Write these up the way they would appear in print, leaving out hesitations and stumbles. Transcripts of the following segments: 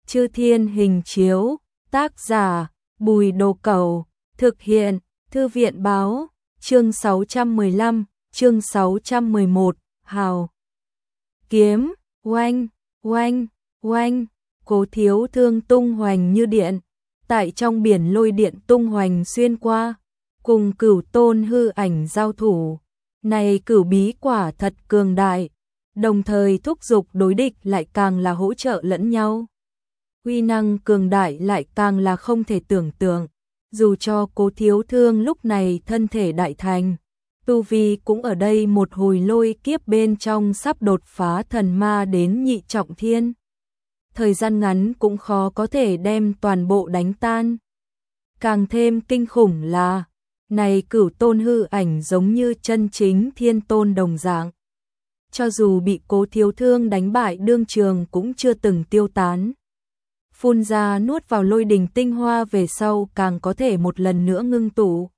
Chư Thiên Hình Chiếu, tác giả Bùi Đồ Cẩu, thực hiện Thư viện Báo, chương 615, chương 611, Hào Kiếm, oanh, oanh, oanh, Cố Thiếu Thương tung hoành như điện, tại trong biển lôi điện tung hoành xuyên qua, cùng Cửu Tôn hư ảnh giao thủ. Này Cửu Bí quả thật cường đại, đồng thời thúc giục đối địch lại càng là hỗ trợ lẫn nhau. Uy năng cường đại lại càng là không thể tưởng tượng, dù cho Cố Thiếu Thương lúc này thân thể đại thành, tu vi cũng ở đây một hồi lôi kiếp bên trong sắp đột phá thần ma đến nhị trọng thiên. Thời gian ngắn cũng khó có thể đem toàn bộ đánh tan. Càng thêm kinh khủng là, này Cửu Tôn hư ảnh giống như chân chính thiên tôn đồng dạng. Cho dù bị Cố Thiếu Thương đánh bại đương trường cũng chưa từng tiêu tán. Phun ra nuốt vào lôi đình tinh hoa về sau càng có thể một lần nữa ngưng tụ.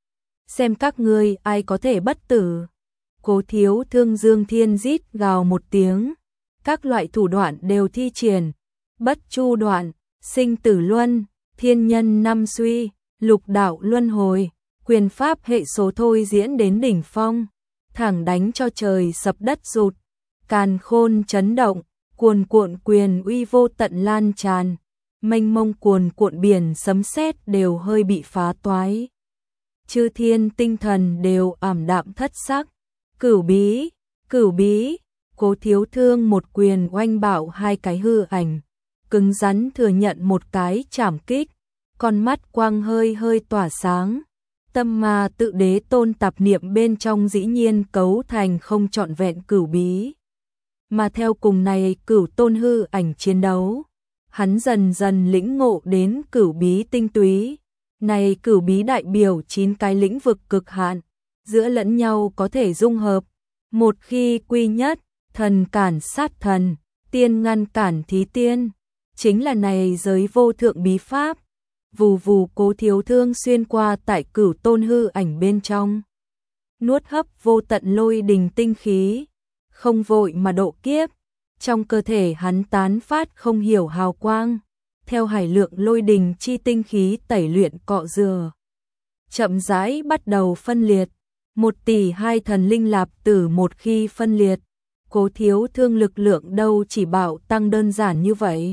Xem các ngươi ai có thể bất tử. Cố Thiếu Thương dương thiên rít gào một tiếng. Các loại thủ đoạn đều thi triển. Bất chu đoạn, sinh tử luân, thiên nhân năm suy, lục đạo luân hồi, quyền pháp hệ số thôi diễn đến đỉnh phong. Thẳng đánh cho trời sập đất rụt, càn khôn chấn động, cuồn cuộn quyền uy vô tận lan tràn, mênh mông cuồn cuộn biển sấm sét đều hơi bị phá toái. Chư thiên tinh thần đều ảm đạm thất sắc. Cửu bí, Cửu bí, Cố Thiếu Thương một quyền oanh bạo hai cái hư ảnh, cứng rắn thừa nhận một cái chảm kích, con mắt quang hơi hơi tỏa sáng. Tâm ma tự đế tôn tạp niệm bên trong dĩ nhiên cấu thành không trọn vẹn cửu bí. Mà theo cùng này Cửu Tôn hư ảnh chiến đấu, hắn dần dần lĩnh ngộ đến cửu bí tinh túy. Này cửu bí đại biểu 9 cái lĩnh vực cực hạn, giữa lẫn nhau có thể dung hợp. Một khi quy nhất, thần cản sát thần, tiên ngăn cản thí tiên, chính là này giới vô thượng bí pháp. Vù vù Cố Thiếu Thương xuyên qua tại Cửu Tôn hư ảnh bên trong, nuốt hấp vô tận lôi đình tinh khí, không vội mà độ kiếp. Trong cơ thể hắn tán phát không hiểu hào quang, theo hải lượng lôi đình chi tinh khí tẩy luyện cọ rửa, chậm rãi bắt đầu phân liệt. 1 tỷ 2 thần linh lạp tử một khi phân liệt, Cố Thiếu Thương lực lượng đâu chỉ bảo tăng đơn giản như vậy.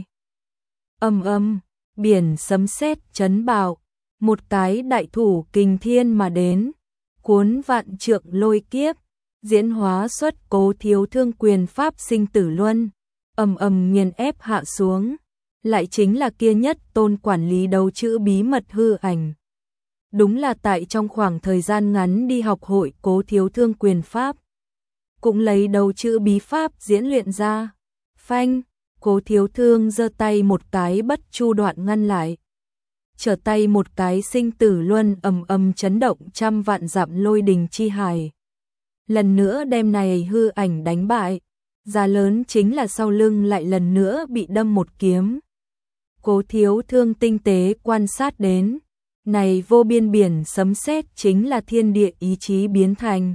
Âm âm, biển sấm sét chấn bạo, một cái đại thủ kình thiên mà đến, cuốn vạn trượng lôi kiếp, diễn hóa xuất Cố Thiếu Thương quyền pháp sinh tử luân, ầm ầm nghiền ép hạ xuống. Lại chính là kia nhất tôn quản lý đấu chữ bí mật hư ảnh. Đúng là tại trong khoảng thời gian ngắn đi học hội Cố Thiếu Thương quyền pháp, cũng lấy đấu chữ bí pháp diễn luyện ra. Phanh, Cố Thiếu Thương giơ tay một cái bất chu đoạn ngăn lại, trở tay một cái sinh tử luân ầm ầm chấn động trăm vạn dặm lôi đình chi hải. Lần nữa đem này hư ảnh đánh bại, giá lớn chính là sau lưng lại lần nữa bị đâm một kiếm. Cố Thiếu Thương tinh tế quan sát đến, này vô biên biển sấm sét chính là thiên địa ý chí biến thành.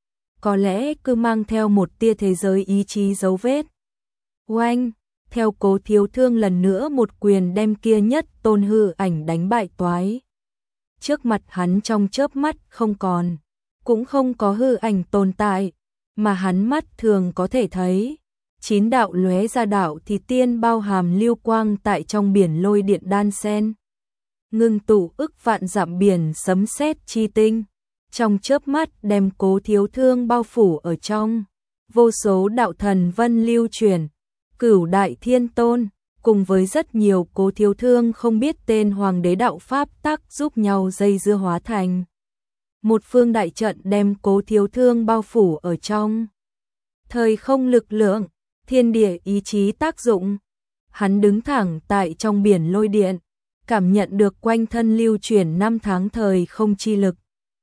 Có lẽ cứ mang theo một tia thế giới ý chí dấu vết. Oanh, theo Cố Thiếu Thương lần nữa một quyền đem kia nhất tôn hư ảnh đánh bại toái. Trước mặt hắn trong chớp mắt không còn, cũng không có hư ảnh tồn tại, mà hắn mắt thường có thể thấy. 9 đạo lóe ra đạo thì tiên bao hàm lưu quang tại trong biển lôi điện đan sen, ngưng tụ ức vạn dặm biển sấm sét chi tinh, trong chớp mắt đem Cố Thiếu Thương bao phủ ở trong. Vô số đạo thần vân lưu chuyển, Cửu Đại Thiên Tôn, cùng với rất nhiều Cố Thiếu Thương không biết tên hoàng đế đạo pháp tắc giúp nhau dây dưa hóa thành một phương đại trận đem Cố Thiếu Thương bao phủ ở trong. Thời không lực lượng, thiên địa ý chí tác dụng, hắn đứng thẳng tại trong biển lôi điện, cảm nhận được quanh thân lưu chuyển 5 tháng thời không chi lực.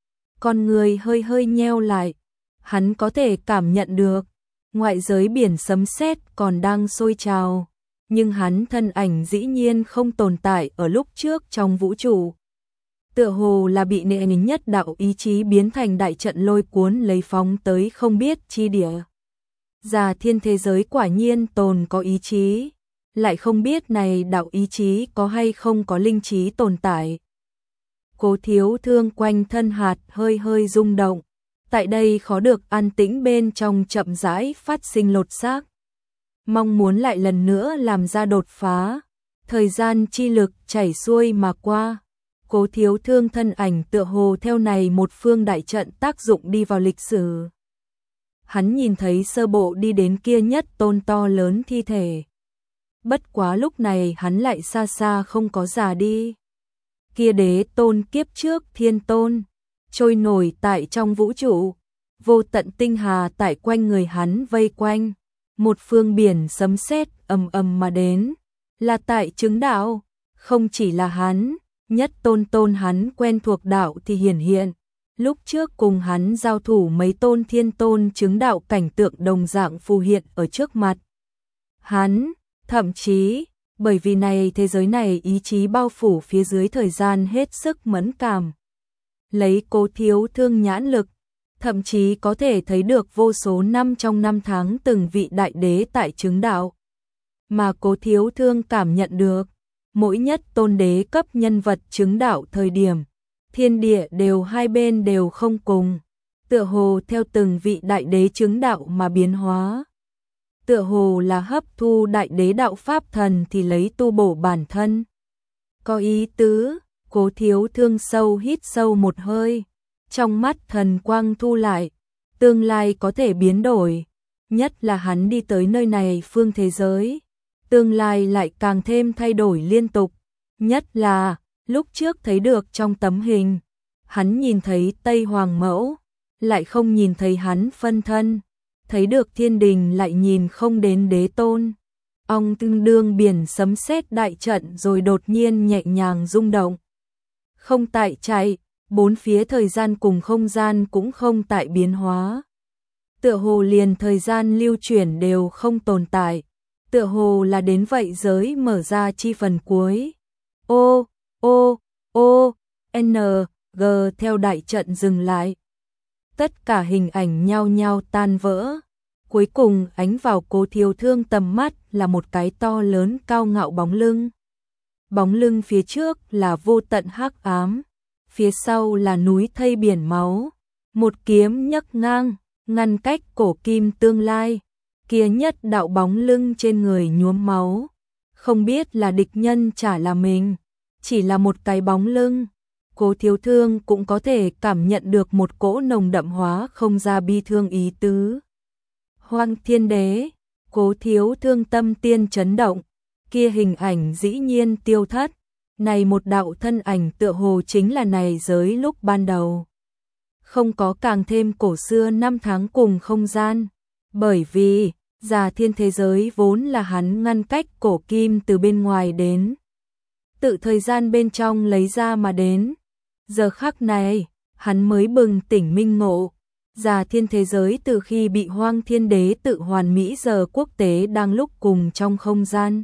Con người hơi hơi nheo lại, hắn có thể cảm nhận được ngoại giới biển sấm sét còn đang sôi trào, nhưng hắn thân ảnh dĩ nhiên không tồn tại ở lúc trước trong vũ trụ. Tựa hồ là bị nệ nính nhất đạo ý chí biến thành đại trận lôi cuốn lấy phóng tới không biết chi địa. Già thiên thế giới quả nhiên tồn có ý chí, lại không biết này đạo ý chí có hay không có linh trí tồn tại. Cố Thiếu Thương quanh thân hạt hơi hơi rung động, tại đây khó được an tĩnh bên trong chậm rãi phát sinh lột xác. Mong muốn lại lần nữa làm ra đột phá, thời gian chi lực chảy xuôi mà qua. Cố Thiếu Thương thân ảnh tựa hồ theo này một phương đại trận tác dụng đi vào lịch sử. Hắn nhìn thấy sơ bộ đi đến kia nhất tôn to lớn thi thể. Bất quá lúc này hắn lại xa xa không có già đi. Kia đế tôn kiếp trước thiên tôn, trôi nổi tại trong vũ trụ, vô tận tinh hà tại quanh người hắn vây quanh, một phương biển sấm sét ầm ầm mà đến, là tại chứng đạo, không chỉ là hắn, nhất tôn hắn quen thuộc đạo thì hiển hiện, lúc trước cùng hắn giao thủ mấy tôn thiên tôn chứng đạo cảnh tượng đồng dạng phù hiện ở trước mặt. Hắn, thậm chí, bởi vì này thế giới này ý chí bao phủ phía dưới thời gian hết sức mẫn cảm. Lấy Cố Thiếu Thương nhãn lực, thậm chí có thể thấy được vô số năm trong năm tháng từng vị đại đế tại chứng đạo. Mà Cố Thiếu Thương cảm nhận được, mỗi nhất tôn đế cấp nhân vật chứng đạo thời điểm, thiên địa đều hai bên đều không cùng, tựa hồ theo từng vị đại đế chứng đạo mà biến hóa. Tựa hồ là hấp thu đại đế đạo pháp thần thì lấy tu bổ bản thân. Có ý tứ, Cố Thiếu Thương sâu hít sâu một hơi, trong mắt thần quang thu lại, tương lai có thể biến đổi, nhất là hắn đi tới nơi này phương thế giới, tương lai lại càng thêm thay đổi liên tục, nhất là lúc trước thấy được trong tấm hình, hắn nhìn thấy Tây Hoàng Mẫu, lại không nhìn thấy hắn phân thân. Thấy được thiên đình lại nhìn không đến đế tôn. Ông tương đương biển sấm sét đại trận rồi đột nhiên nhẹ nhàng rung động. Không tại chạy, bốn phía thời gian cùng không gian cũng không tại biến hóa. Tựa hồ liền thời gian lưu chuyển đều không tồn tại. Tựa hồ là đến vậy giới mở ra chi phần cuối. O, O, O, N, G theo đại trận dừng lại. Tất cả hình ảnh nhao nhao tan vỡ. Cuối cùng ánh vào Cố Thiếu Thương tầm mắt là một cái to lớn cao ngạo bóng lưng. Bóng lưng phía trước là vô tận hắc ám, phía sau là núi thây biển máu. Một kiếm nhấc ngang, ngăn cách cổ kim tương lai. Kia nhất đạo bóng lưng trên người nhuốm máu. Không biết là địch nhân chả là mình, chỉ là một cái bóng lưng. Cố Thiếu Thương cũng có thể cảm nhận được một cỗ nồng đậm hóa không ra bi thương ý tứ. Hoang Thiên Đế, Cố Thiếu Thương tâm tiên chấn động, kia hình ảnh dĩ nhiên tiêu thất, này một đạo thân ảnh tựa hồ chính là này giới lúc ban đầu. Không có càng thêm cổ xưa năm tháng cùng không gian, bởi vì Già Thiên thế giới vốn là hắn ngăn cách cổ kim từ bên ngoài đến, tự thời gian bên trong lấy ra mà đến. Giờ khắc này, hắn mới bừng tỉnh minh ngộ. Già Thiên thế giới từ khi bị Hoang Thiên Đế tự hoàn mỹ giờ quốc tế đang lúc cùng trong không gian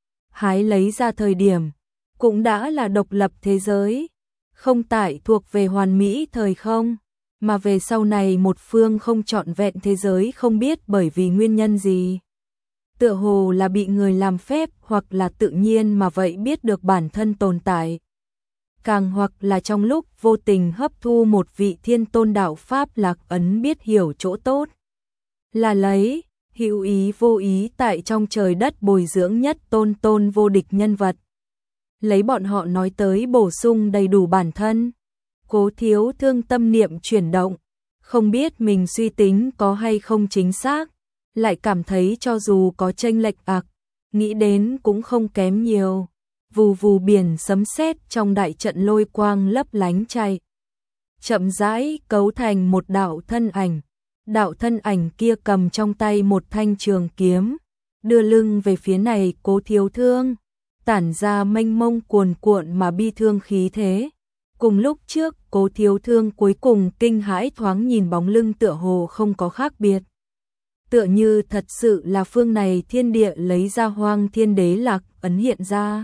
hái lấy ra thời điểm, cũng đã là độc lập thế giới, không tại thuộc về hoàn mỹ thời không, mà về sau này một phương không trọn vẹn thế giới không biết bởi vì nguyên nhân gì. Tựa hồ là bị người làm phép hoặc là tự nhiên mà vậy biết được bản thân tồn tại. Càng hoặc là trong lúc vô tình hấp thu một vị thiên tôn đạo Pháp lạc ấn biết hiểu chỗ tốt. Là lấy, hữu ý vô ý tại trong trời đất bồi dưỡng nhất tôn vô địch nhân vật. Lấy bọn họ nói tới bổ sung đầy đủ bản thân. Cố Thiếu Thương tâm niệm chuyển động, không biết mình suy tính có hay không chính xác, lại cảm thấy cho dù có chênh lệch nghĩ đến cũng không kém nhiều. Vù vù biển sấm sét trong đại trận lôi quang lấp lánh chạy. Chậm rãi cấu thành một đạo thân ảnh. Đạo thân ảnh kia cầm trong tay một thanh trường kiếm, đưa lưng về phía này Cố Thiếu Thương, tản ra mênh mông cuồn cuộn mà bi thương khí thế. Cùng lúc trước, Cố Thiếu Thương cuối cùng kinh hãi thoáng nhìn bóng lưng tựa hồ không có khác biệt. Tựa như thật sự là phương này thiên địa lấy ra Hoang Thiên Đế lạc ấn hiện ra.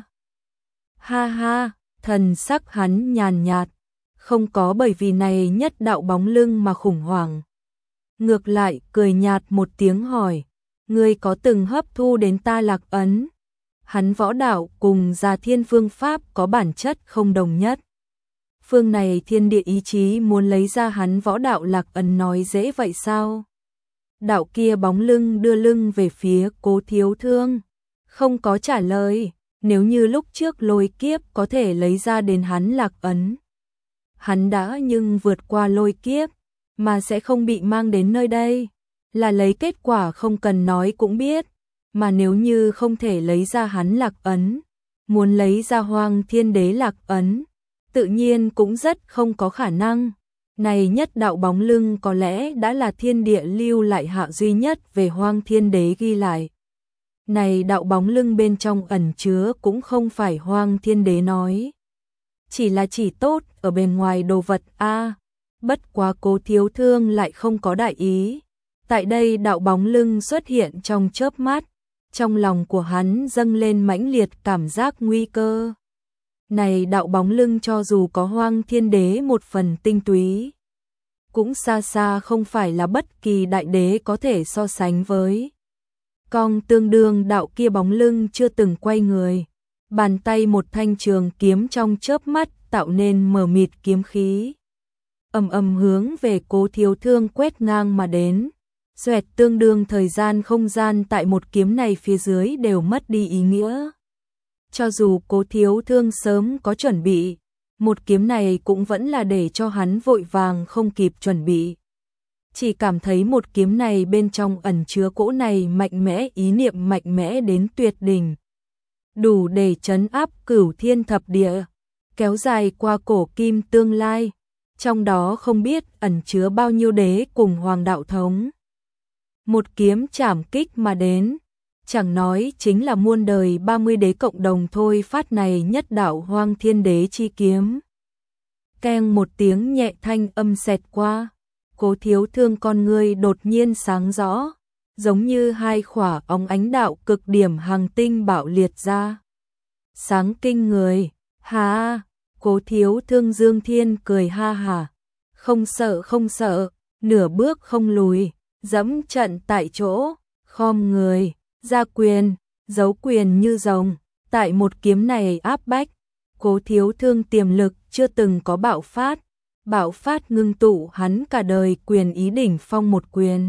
Ha ha, thần sắc hắn nhàn nhạt, không có bởi vì này nhất đạo bóng lưng mà khủng hoảng. Ngược lại cười nhạt một tiếng hỏi, ngươi có từng hấp thu đến ta lạc ấn? hắn võ đạo cùng Già Thiên phương pháp có bản chất không đồng nhất. Phương này thiên địa ý chí muốn lấy ra hắn võ đạo lạc ấn nói dễ vậy sao? Đạo kia bóng lưng đưa lưng về phía Cố Thiếu Thương, không có trả lời. Nếu như lúc trước lôi kiếp có thể lấy ra đến hắn lạc ấn, hắn đã nhưng vượt qua lôi kiếp, mà sẽ không bị mang đến nơi đây. Là lấy kết quả không cần nói cũng biết, mà nếu như không thể lấy ra hắn lạc ấn, muốn lấy ra Hoang Thiên Đế lạc ấn, tự nhiên cũng rất không có khả năng. Này nhất đạo bóng lưng có lẽ đã là thiên địa lưu lại hạ duy nhất về Hoang Thiên Đế ghi lại. Này đạo bóng lưng bên trong ẩn chứa cũng không phải Hoang Thiên Đế nói, chỉ là chỉ tốt ở bên ngoài đồ vật a. Bất quá Cố Thiếu Thương lại không có đại ý. Tại đây đạo bóng lưng xuất hiện trong chớp mắt, trong lòng của hắn dâng lên mãnh liệt cảm giác nguy cơ. Này đạo bóng lưng cho dù có Hoang Thiên Đế một phần tinh túy, cũng xa xa không phải là bất kỳ đại đế có thể so sánh với. Cong tương đương đạo kia bóng lưng chưa từng quay người, bàn tay một thanh trường kiếm trong chớp mắt tạo nên mờ mịt kiếm khí, ầm ầm hướng về Cố Thiếu Thương quét ngang mà đến. Xoẹt, tương đương thời gian không gian tại một kiếm này phía dưới đều mất đi ý nghĩa. Cho dù Cố Thiếu Thương sớm có chuẩn bị, một kiếm này cũng vẫn là để cho hắn vội vàng không kịp chuẩn bị. Chỉ cảm thấy một kiếm này bên trong ẩn chứa cỗ này mạnh mẽ, ý niệm mạnh mẽ đến tuyệt đỉnh, đủ để trấn áp cửu thiên thập địa, kéo dài qua cổ kim tương lai, trong đó không biết ẩn chứa bao nhiêu đế cùng hoàng đạo thống. Một kiếm chảm kích mà đến, chẳng nói chính là muôn đời 30 đế cộng đồng thôi phát này nhất đạo Hoang Thiên Đế chi kiếm. Keng một tiếng nhẹ thanh âm xẹt qua, Cố Thiếu Thương con ngươi đột nhiên sáng rõ, giống như hai khỏa óng ánh đạo cực điểm hàng tinh bạo liệt ra. Sáng kinh người, ha, Cố Thiếu Thương Dương Thiên cười ha hả, không sợ, nửa bước không lùi, dẫm trận tại chỗ, khom người, ra quyền, giấu quyền như rồng, tại một kiếm này áp bách, Cố Thiếu Thương tiềm lực chưa từng có bạo phát ngưng tụ hắn cả đời quyền ý đỉnh phong một quyền.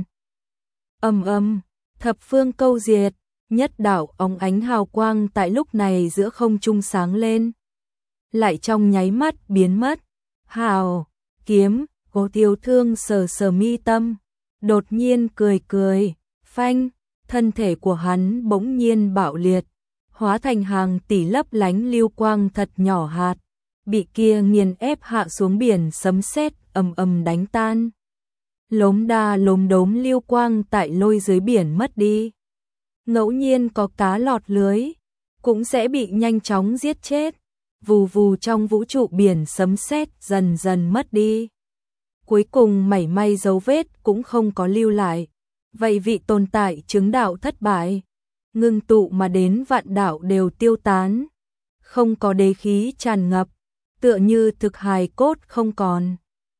Thập phương câu diệt, nhất đạo óng ánh hào quang tại lúc này giữa không trung sáng lên, lại trong nháy mắt biến mất. Hào, kiếm, Cố Thiếu Thương sờ mi tâm, đột nhiên cười, phanh, thân thể của hắn bỗng nhiên bạo liệt, hóa thành hàng tỷ lấp lánh lưu quang thật nhỏ hạt, bị kia nghiền ép hạ xuống biển sấm sét ầm đánh tan. Lốm đa lốm đốm lưu quang tại lôi dưới biển mất đi. Ngẫu nhiên có cá lọt lưới, cũng sẽ bị nhanh chóng giết chết. Vù vù trong vũ trụ biển sấm sét dần dần mất đi. Cuối cùng mảy may dấu vết cũng không có lưu lại. Vậy vị tồn tại chứng đạo thất bại, ngưng tụ mà đến vạn đạo đều tiêu tán, không có đế khí tràn ngập, tựa như thực hài cốt không còn.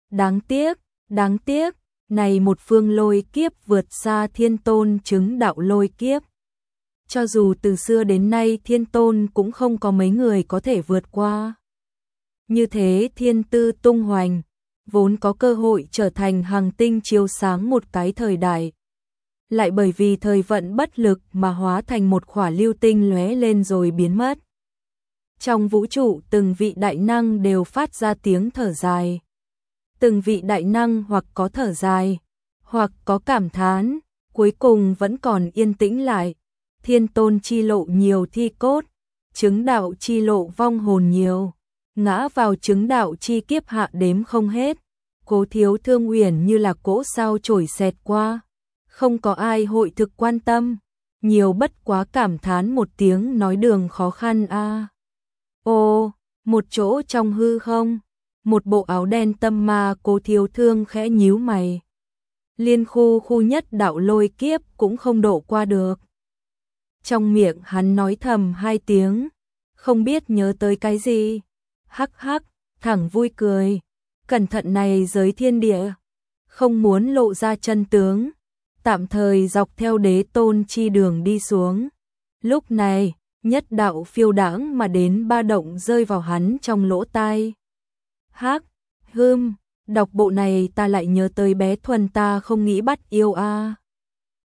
Đáng tiếc, này một phương lôi kiếp vượt xa Thiên Tôn chứng đạo lôi kiếp. Cho dù từ xưa đến nay Thiên Tôn cũng không có mấy người có thể vượt qua. Như thế thiên tư tung hoành, vốn có cơ hội trở thành hàng tinh chiếu sáng một cái thời đại, lại bởi vì thời vận bất lực mà hóa thành một khỏa lưu tinh lóe lên rồi biến mất. Trong vũ trụ từng vị đại năng đều phát ra tiếng thở dài. Từng vị đại năng hoặc có thở dài, hoặc có cảm thán, cuối cùng vẫn còn yên tĩnh lại. Thiên Tôn chi lộ nhiều thi cốt, chứng đạo chi lộ vong hồn nhiều, ngã vào chứng đạo chi kiếp hạ đếm không hết. Cố Thiếu Thương uyển như là cỗ sao chổi xẹt qua, không có ai hội thực quan tâm, nhiều bất quá cảm thán một tiếng nói đường khó khăn a. Ô, một chỗ trong hư không, một bộ áo đen tâm ma. Cố Thiếu Thương khẽ nhíu mày. Liên khu nhất đạo lôi kiếp cũng không độ qua được. Trong miệng hắn nói thầm hai tiếng, không biết nhớ tới cái gì. Hắc hắc, thẳng vui cười. Cẩn thận này giới thiên địa, không muốn lộ ra chân tướng, tạm thời dọc theo đế tôn chi đường đi xuống. Lúc này, nhất đạo phiêu đãng mà đến ba động rơi vào hắn trong lỗ tai. Hắc, đọc bộ này ta lại nhớ tới bé Thuần ta không nghĩ bắt yêu a.